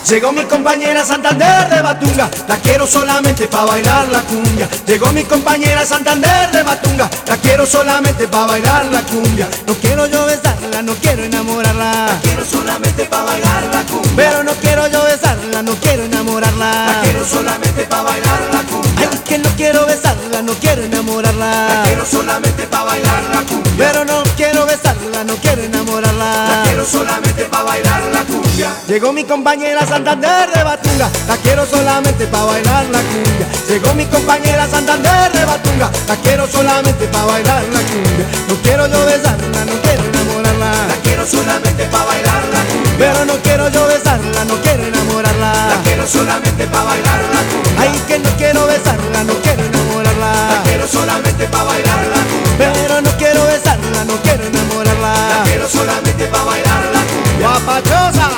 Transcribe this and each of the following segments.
Llegó mi compañera Santander de Batunga, la quiero solamente pa' bailar la cumbia. Llegó mi compañera Santander de Batunga, la quiero solamente pa' bailar la cumbia. No quiero yo besarla, no quiero enamorarla, la quiero solamente pa' bailar la cumbia. Pero no quiero yo besarla, no quiero enamorarla, la quiero solamente pa' bailar la cumbia. Ay, que no quiero besarla, no quiero enamorarla, la quiero solamente pa' bailar la cumbia. Pero no quiero besarla, no quiero enamorarla, la quiero solamente pa' bailar la cumbia. Llegó mi compañera Santander de Batunga, la quiero solamente pa' bailar la cumbia. Llegó mi compañera Santander de Batunga, la quiero solamente pa' bailar la cumbia. No quiero yo besarla, no quiero enamorarla, la quiero solamente pa' bailar la cumbia. Pero no quiero yo besarla, no quiero enamorarla, la quiero solamente pa' bailar la cumbia. Ay, que no quiero besarla, no quiero enamorarla, la quiero solamente pa' bailar la cumbia. Pero no quiero besarla, no quiero enamorarla, la quiero solamente pa' bailar la cumbia. ¡Guapachosa!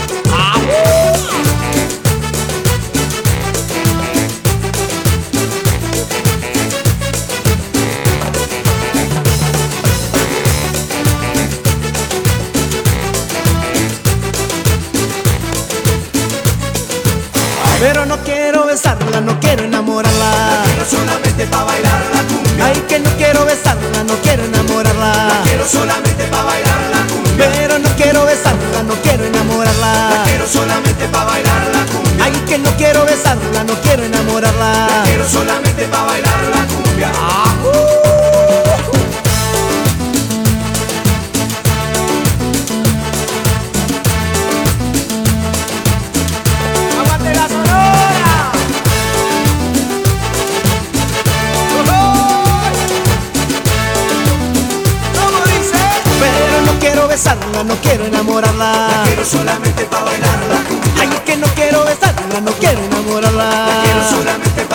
Pero no quiero besarla, no quiero enamorarla, la quiero solamente pa' bailar la cumbia. Ay, que no quiero besarla, no quiero enamorarla, la quiero solamente pa' bailar la cumbia. Pero no quiero besarla, no quiero enamorarla, la quiero solamente pa' bailar la cumbia. Ay, que no quiero besarla, no quiero enamorarla, la quiero solamente pa' bailar la cumbia. No quiero enamorarla, la quiero solamente pa' bailar la cumbia. Ay, que no quiero besarla, no quiero enamorarla, la quiero solamente